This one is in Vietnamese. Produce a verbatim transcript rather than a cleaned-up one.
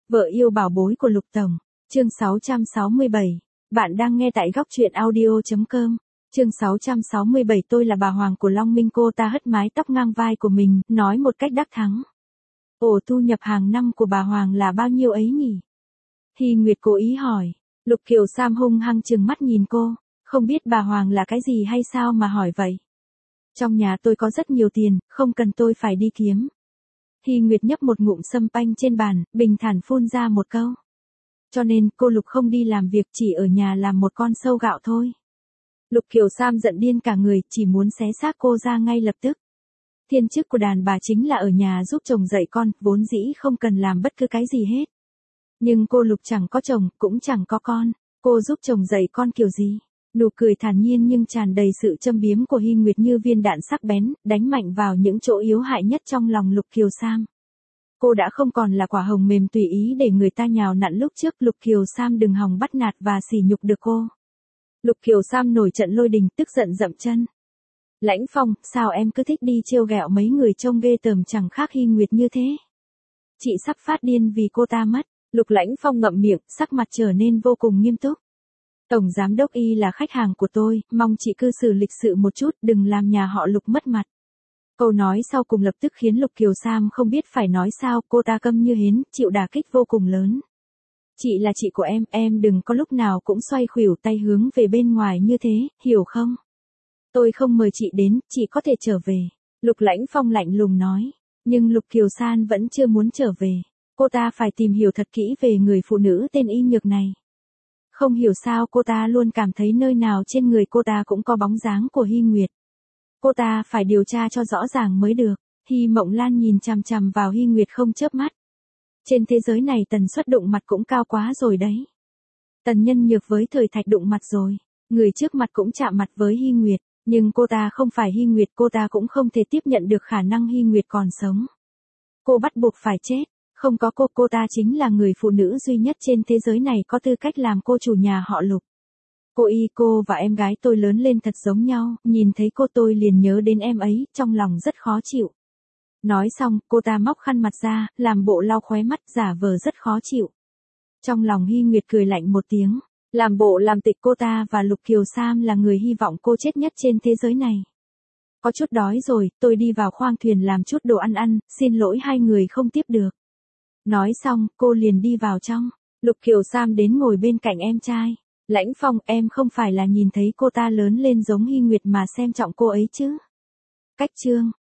Vợ yêu bảo bối của Lục Tổng, chương sáu trăm sáu mươi bảy. Bạn đang nghe tại góc truyện audio chấm com. Chương sáu trăm sáu mươi bảy. Tôi là bà Hoàng của Long Minh. Cô ta hất mái tóc ngang vai của mình, nói một cách đắc thắng. Ồ, thu nhập hàng năm của bà Hoàng là bao nhiêu ấy nhỉ? Hy Nguyệt cố ý hỏi. Lục Kiều Sam hung hăng trừng mắt nhìn cô, không biết bà Hoàng là cái gì hay sao mà hỏi vậy? Trong nhà tôi có rất nhiều tiền, không cần tôi phải đi kiếm. Hy Nguyệt nhấp một ngụm sâm panh trên bàn, bình thản phun ra một câu. Cho nên, cô Lục không đi làm việc, chỉ ở nhà làm một con sâu gạo thôi. Lục Kiều Sam giận điên cả người, chỉ muốn xé xác cô ra ngay lập tức. Thiên chức của đàn bà chính là ở nhà giúp chồng dạy con, vốn dĩ không cần làm bất cứ cái gì hết. Nhưng cô Lục chẳng có chồng, cũng chẳng có con, cô giúp chồng dạy con kiểu gì? Nụ cười thản nhiên nhưng tràn đầy sự châm biếm của Hy Nguyệt như viên đạn sắc bén, đánh mạnh vào những chỗ yếu hại nhất trong lòng Lục Kiều Sam. Cô đã không còn là quả hồng mềm tùy ý để người ta nhào nặn lúc trước. Lục Kiều Sam đừng hòng bắt nạt và sỉ nhục được cô. Lục Kiều Sam nổi trận lôi đình, tức giận dậm chân. Lãnh Phong, sao em cứ thích đi trêu ghẹo mấy người trông ghê tởm chẳng khác Hy Nguyệt như thế? Chị sắp phát điên vì cô ta mất. Lục Lãnh Phong ngậm miệng, sắc mặt trở nên vô cùng nghiêm túc. Tổng giám đốc Y là khách hàng của tôi, mong chị cư xử lịch sự một chút, đừng làm nhà họ Lục mất mặt. Câu nói sau cùng lập tức khiến Lục Kiều Sam không biết phải nói sao, cô ta câm như hến, chịu đả kích vô cùng lớn. Chị là chị của em, em đừng có lúc nào cũng xoay khuỷu tay hướng về bên ngoài như thế, hiểu không? Tôi không mời chị đến, chị có thể trở về. Lục Lãnh Phong lạnh lùng nói, nhưng Lục Kiều Sam vẫn chưa muốn trở về. Cô ta phải tìm hiểu thật kỹ về người phụ nữ tên Y Nhược này. Không hiểu sao cô ta luôn cảm thấy nơi nào trên người cô ta cũng có bóng dáng của Hy Nguyệt. Cô ta phải điều tra cho rõ ràng mới được. Hy Mộng Lan nhìn chằm chằm vào Hy Nguyệt không chớp mắt. Trên thế giới này tần suất đụng mặt cũng cao quá rồi đấy. Tần Nhân Nhược với Thời Thạch đụng mặt rồi. Người trước mặt cũng chạm mặt với Hy Nguyệt. Nhưng cô ta không phải Hy Nguyệt, cô ta cũng không thể tiếp nhận được khả năng Hy Nguyệt còn sống. Cô bắt buộc phải chết. Không có cô, cô ta chính là người phụ nữ duy nhất trên thế giới này có tư cách làm cô chủ nhà họ Lục. Cô Y, cô và em gái tôi lớn lên thật giống nhau, nhìn thấy cô tôi liền nhớ đến em ấy, trong lòng rất khó chịu. Nói xong, cô ta móc khăn mặt ra, làm bộ lau khóe mắt, giả vờ rất khó chịu. Trong lòng Hy Nguyệt cười lạnh một tiếng, làm bộ làm tịch cô ta và Lục Kiều Sam là người hy vọng cô chết nhất trên thế giới này. Có chút đói rồi, tôi đi vào khoang thuyền làm chút đồ ăn ăn, xin lỗi hai người không tiếp được. Nói xong, cô liền đi vào trong. Lục Kiều Sam đến ngồi bên cạnh em trai. Lãnh Phong, em không phải là nhìn thấy cô ta lớn lên giống Hy Nguyệt mà xem trọng cô ấy chứ? Cách chương.